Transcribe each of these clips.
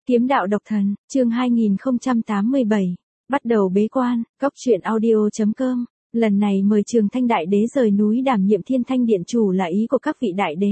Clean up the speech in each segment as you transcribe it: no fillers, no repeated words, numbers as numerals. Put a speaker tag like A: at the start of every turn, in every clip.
A: Kiếm đạo độc thần, chương 2087. Bắt đầu bế quan, Cốc truyện audio.com. Lần này mời Trường Thanh Đại Đế rời núi đảm nhiệm Thiên Thanh Điện chủ là ý của các vị đại đế.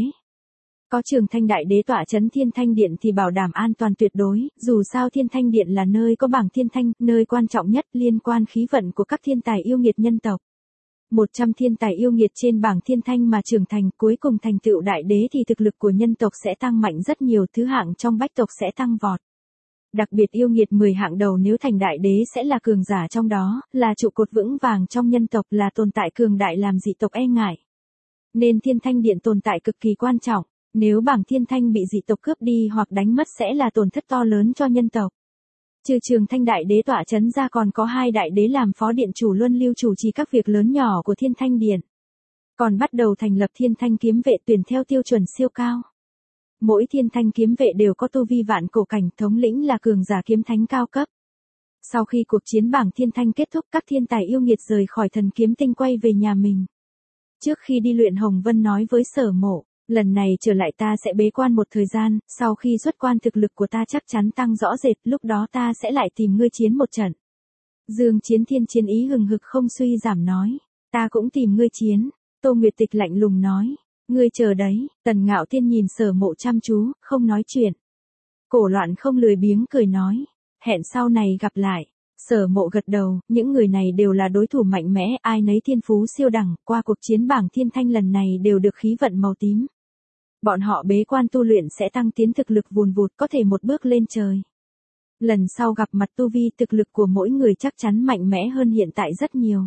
A: Có Trường Thanh Đại Đế tọa trấn Thiên Thanh Điện thì bảo đảm an toàn tuyệt đối, dù sao Thiên Thanh Điện là nơi có bảng Thiên Thanh, nơi quan trọng nhất liên quan khí vận của các thiên tài yêu nghiệt nhân tộc. 100 thiên tài yêu nghiệt trên bảng Thiên Thanh mà trưởng thành cuối cùng thành tựu đại đế thì thực lực của nhân tộc sẽ tăng mạnh rất nhiều, thứ hạng trong bách tộc sẽ tăng vọt. Đặc biệt yêu nghiệt 10 hạng đầu nếu thành đại đế sẽ là cường giả trong đó, là trụ cột vững vàng trong nhân tộc, là tồn tại cường đại làm dị tộc e ngại. Nên Thiên Thanh Điện tồn tại cực kỳ quan trọng, nếu bảng Thiên Thanh bị dị tộc cướp đi hoặc đánh mất sẽ là tổn thất to lớn cho nhân tộc. Trừ Trường Thanh Đại Đế tọa trấn ra còn có 2 đại đế làm phó điện chủ luân lưu chủ trì các việc lớn nhỏ của Thiên Thanh Điện. Còn bắt đầu thành lập Thiên Thanh kiếm vệ tuyển theo tiêu chuẩn siêu cao. Mỗi Thiên Thanh kiếm vệ đều có tu vi vạn cổ cảnh, thống lĩnh là cường giả kiếm thánh cao cấp. Sau khi cuộc chiến bảng Thiên Thanh kết thúc, các thiên tài yêu nghiệt rời khỏi Thần Kiếm Tinh quay về nhà mình. Trước khi đi luyện, Hồng Vân nói với Sở Mộ, lần này trở lại ta sẽ bế quan một thời gian, sau khi xuất quan thực lực của ta chắc chắn tăng rõ rệt, lúc đó ta sẽ lại tìm ngươi chiến một trận. Dương Chiến Thiên chiến ý hừng hực không suy giảm nói, ta cũng tìm ngươi chiến. Tô Nguyệt Tịch lạnh lùng nói, ngươi chờ đấy. Tần Ngạo Thiên nhìn Sở Mộ chăm chú, không nói chuyện. Cổ Loạn không lười biếng cười nói, hẹn sau này gặp lại. Sở Mộ gật đầu, những người này đều là đối thủ mạnh mẽ, ai nấy thiên phú siêu đẳng, qua cuộc chiến bảng Thiên Thanh lần này đều được khí vận màu tím. Bọn họ bế quan tu luyện sẽ tăng tiến thực lực vùn vụt, có thể một bước lên trời. Lần sau gặp mặt tu vi thực lực của mỗi người chắc chắn mạnh mẽ hơn hiện tại rất nhiều.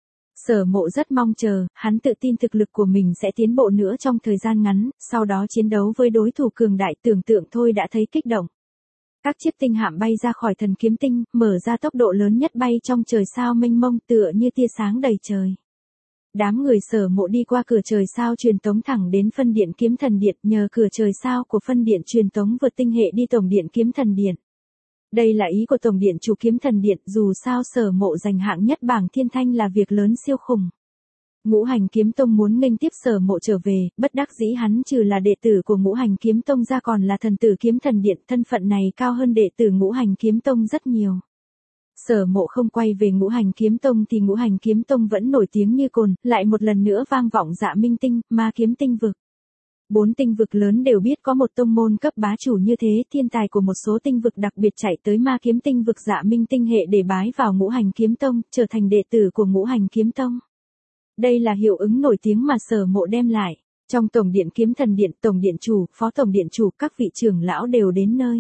A: Sở Mộ rất mong chờ, hắn tự tin thực lực của mình sẽ tiến bộ nữa trong thời gian ngắn, sau đó chiến đấu với đối thủ cường đại, tưởng tượng thôi đã thấy kích động. Các chiếc tinh hạm bay ra khỏi Thần Kiếm Tinh, mở ra tốc độ lớn nhất bay trong trời sao mênh mông tựa như tia sáng đầy trời. Đám người Sở Mộ đi qua cửa trời sao truyền tống thẳng đến phân điện Kiếm Thần Điện, nhờ cửa trời sao của phân điện truyền tống vượt tinh hệ đi tổng điện Kiếm Thần Điện. Đây là ý của tổng điện chủ Kiếm Thần Điện, dù sao Sở Mộ giành hạng nhất bảng Thiên Thanh là việc lớn siêu khủng. Ngũ Hành Kiếm Tông muốn nghênh tiếp Sở Mộ trở về, bất đắc dĩ hắn trừ là đệ tử của Ngũ Hành Kiếm Tông ra còn là thần tử Kiếm Thần Điện, thân phận này cao hơn đệ tử Ngũ Hành Kiếm Tông rất nhiều. Sở Mộ không quay về Ngũ Hành Kiếm Tông thì Ngũ Hành Kiếm Tông vẫn nổi tiếng như cồn, lại một lần nữa vang vọng Dạ Minh Tinh, Ma Kiếm Tinh vực. 4 tinh vực lớn đều biết có một tông môn cấp bá chủ như thế, thiên tài của một số tinh vực đặc biệt chạy tới Ma Kiếm Tinh vực Dạ Minh Tinh hệ để bái vào Ngũ Hành Kiếm Tông, trở thành đệ tử của Ngũ Hành Kiếm Tông. Đây là hiệu ứng nổi tiếng mà Sở Mộ đem lại. Trong tổng điện Kiếm Thần Điện, tổng điện chủ, phó tổng điện chủ, các vị trưởng lão đều đến nơi.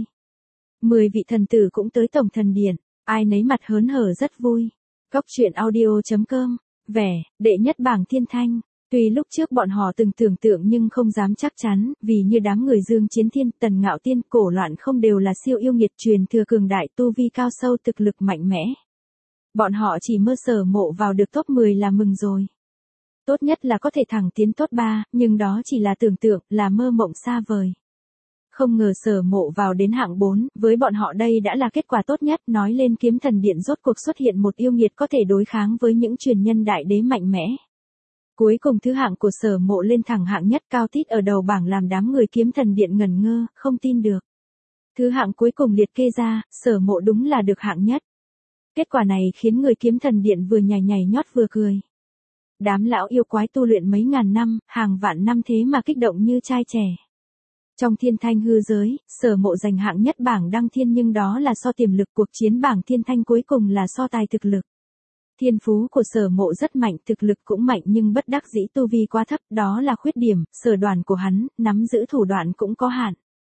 A: 10 vị thần tử cũng tới tổng thần điện, ai nấy mặt hớn hở rất vui. Cốc truyện audio.com. Vẻ, đệ nhất bảng Thiên Thanh. Tuy lúc trước bọn họ từng tưởng tượng nhưng không dám chắc chắn, vì như đám người Dương Chiến Thiên, Tần Ngạo Thiên, Cổ Loạn không đều là siêu yêu nghiệt truyền thừa cường đại, tu vi cao sâu, thực lực mạnh mẽ. Bọn họ chỉ mơ Sở Mộ vào được top 10 là mừng rồi. Tốt nhất là có thể thẳng tiến top 3, nhưng đó chỉ là tưởng tượng, là mơ mộng xa vời. Không ngờ Sở Mộ vào đến hạng 4, với bọn họ đây đã là kết quả tốt nhất, nói lên Kiếm Thần Điện rốt cuộc xuất hiện một yêu nghiệt có thể đối kháng với những truyền nhân đại đế mạnh mẽ. Cuối cùng thứ hạng của Sở Mộ lên thẳng hạng nhất cao tít ở đầu bảng làm đám người Kiếm Thần Điện ngẩn ngơ, không tin được. Thứ hạng cuối cùng liệt kê ra, Sở Mộ đúng là được hạng nhất. Kết quả này khiến người Kiếm Thần Điện vừa nhảy nhảy nhót vừa cười. Đám lão yêu quái tu luyện mấy ngàn năm, hàng vạn năm thế mà kích động như trai trẻ. Trong Thiên Thanh hư giới, Sở Mộ giành hạng nhất bảng đăng thiên nhưng đó là so tiềm lực, cuộc chiến bảng Thiên Thanh cuối cùng là so tài thực lực. Thiên phú của Sở Mộ rất mạnh, thực lực cũng mạnh nhưng bất đắc dĩ tu vi quá thấp, đó là khuyết điểm, sở đoàn của hắn, nắm giữ thủ đoạn cũng có hạn.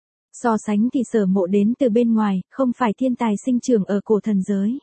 A: So sánh thì Sở Mộ đến từ bên ngoài, không phải thiên tài sinh trưởng ở cổ thần giới.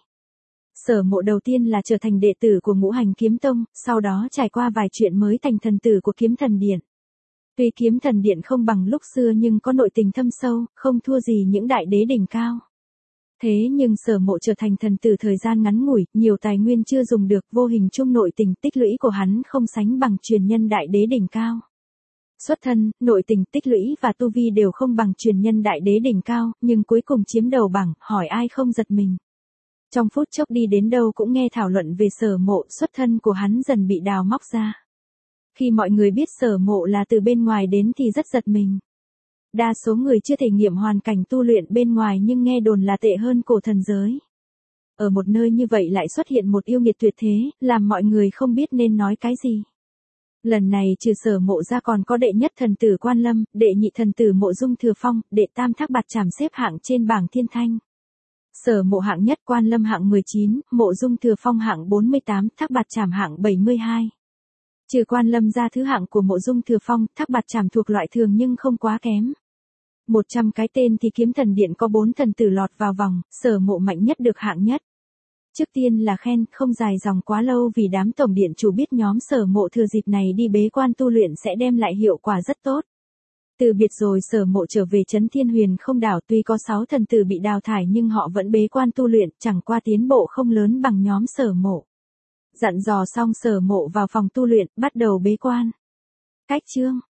A: Sở Mộ đầu tiên là trở thành đệ tử của Ngũ Hành Kiếm Tông, sau đó trải qua vài chuyện mới thành thần tử của Kiếm Thần Điện. Tuy Kiếm Thần Điện không bằng lúc xưa nhưng có nội tình thâm sâu, không thua gì những đại đế đỉnh cao. Thế nhưng Sở Mộ trở thành thần tử thời gian ngắn ngủi, nhiều tài nguyên chưa dùng được, vô hình chung nội tình tích lũy của hắn không sánh bằng truyền nhân đại đế đỉnh cao. Xuất thân, nội tình tích lũy và tu vi đều không bằng truyền nhân đại đế đỉnh cao, nhưng cuối cùng chiếm đầu bảng, hỏi ai không giật mình. Trong phút chốc đi đến đâu cũng nghe thảo luận về Sở Mộ, xuất thân của hắn dần bị đào móc ra. Khi mọi người biết Sở Mộ là từ bên ngoài đến thì rất giật mình. Đa số người chưa thể nghiệm hoàn cảnh tu luyện bên ngoài nhưng nghe đồn là tệ hơn cổ thần giới. Ở một nơi như vậy lại xuất hiện một yêu nghiệt tuyệt thế, làm mọi người không biết nên nói cái gì. Lần này trừ Sở Mộ ra còn có đệ nhất thần tử Quan Lâm, đệ nhị thần tử Mộ Dung Thừa Phong, đệ tam Thác Bạt Trảm xếp hạng trên bảng thiên thanh. Sở Mộ hạng nhất, Quan Lâm hạng 19, Mộ Dung Thừa Phong hạng 48, Thác Bạt Trảm hạng 72. Trừ Quan Lâm ra, thứ hạng của Mộ Dung Thừa Phong, Thác Bạt Trảm thuộc loại thường nhưng không quá kém. 100 cái tên thì Kiếm Thần Điện có 4 thần tử lọt vào vòng, Sở Mộ mạnh nhất được hạng nhất. Trước tiên là khen, không dài dòng quá lâu vì đám tổng điện chủ biết nhóm Sở Mộ thừa dịp này đi bế quan tu luyện sẽ đem lại hiệu quả rất tốt. Từ biệt rồi Sở Mộ trở về trấn Thiên Huyền Không Đảo, tuy có 6 thần tử bị đào thải nhưng họ vẫn bế quan tu luyện, chẳng qua tiến bộ không lớn bằng nhóm Sở Mộ. Dặn dò xong Sở Mộ vào phòng tu luyện, bắt đầu bế quan. Cách chương